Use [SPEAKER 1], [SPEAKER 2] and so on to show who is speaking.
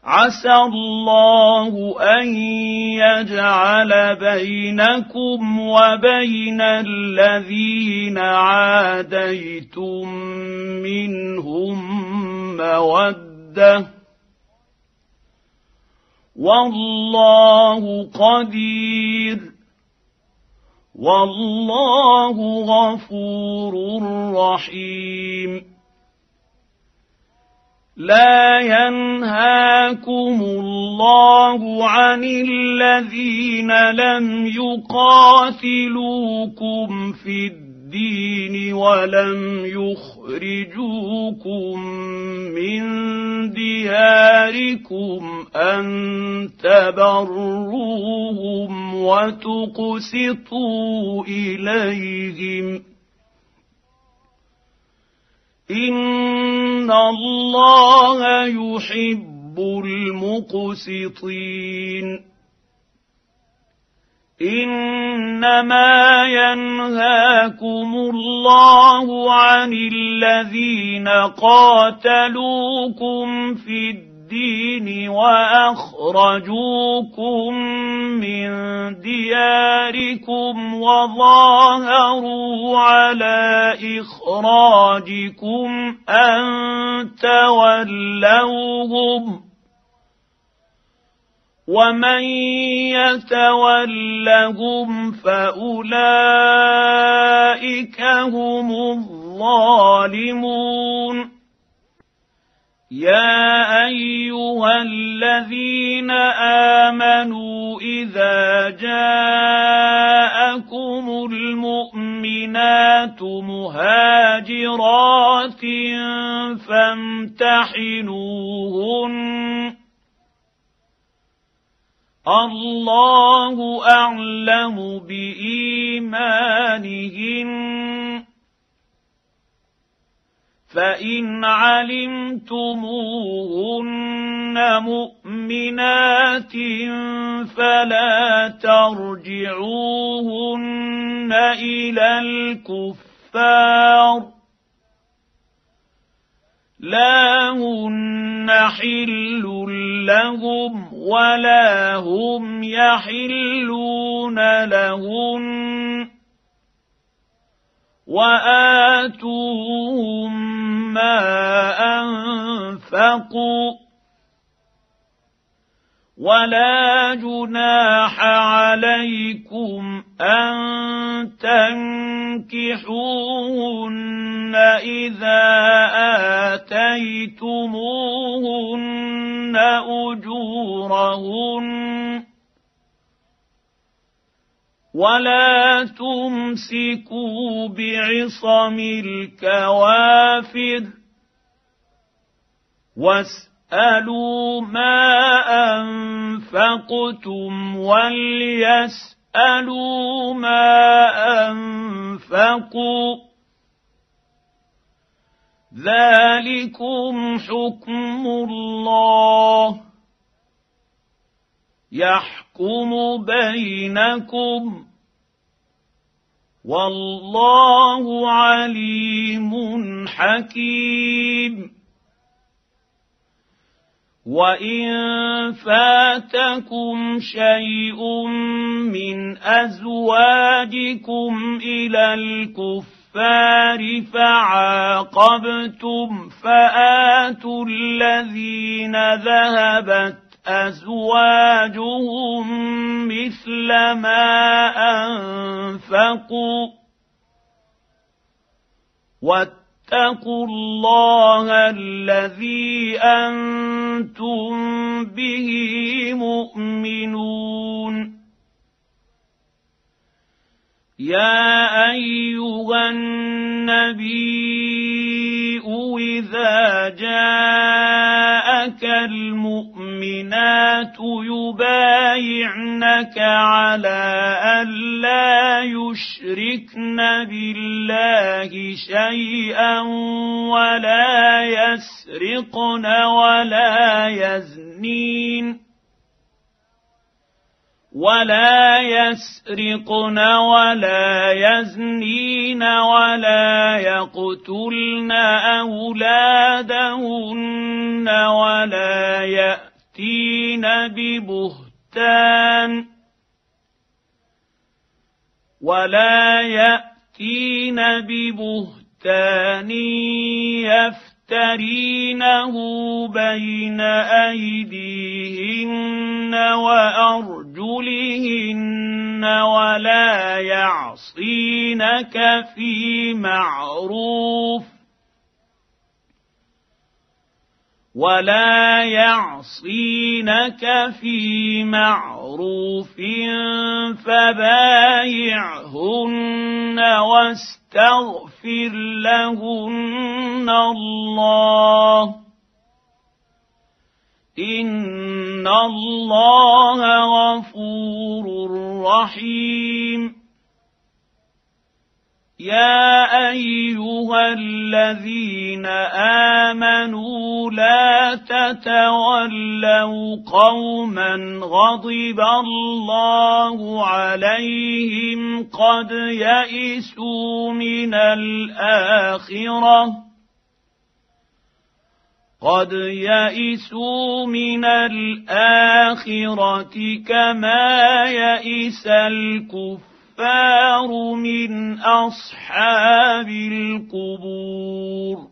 [SPEAKER 1] عسى الله أن يجعل بينكم وبين الذين عاديتم منهم مودة والله قدير والله غفور رحيم. لا ينهاكم الله عن الذين لم يقاتلوكم في الدين ولم يخرجوكم من دياركم أن تبروهم وتقسطوا إليهم إن الله يحب المقسطين. إنما ينهاكم الله عن الذين قاتلوكم في الدين وأخرجوكم من دياركم وظاهروا على إخراجكم أن تولوهم ومن يتولهم فأولئك هم الظالمون. يا أيها الذين آمنوا إذا جاءكم المؤمنات مهاجرات فامتحنوهن الله أعلم بإيمانهن فإن علمتموهن مؤمنات فلا ترجعوهن إلى الكفار لا هن حل لهم ولا هم يحلون لهن وآتوهم ما أنفقوا ولا جناح عليكم أن تنكحوهن إذا آتيتموهن أجورهن ولا تمسكوا بعصم الكوافر واسألوا ما أنفقتم وليسألوا ما أنفقوا ذلكم حكم الله يحكم بينكم والله عليم حكيم. وإن فاتكم شيء من أزواجكم إلى الكفار فعاقبتم فآتوا الذين ذهبت أزواجهم مثل ما أنفقوا واتقوا الله الذي أنتم به مؤمنون. يا أيها النبي إذا جاءك المؤمنات يبايعنك على ألا يشركن بالله شيئا ولا يسرقن ولا يزنين ولا يقتلن أولادهن ولا يأتين يأتين ببهتان يفترينه بين أيديهن وأرجلهن ولا يعصينك في معروف فبايعهن واستغفر لهن الله إن الله غفور رحيم. يا أيها الذين آمنوا لا تتولوا قوما غضب الله عليهم قد يئسوا من الآخرة كما يئس الكفار من أصحاب القبور.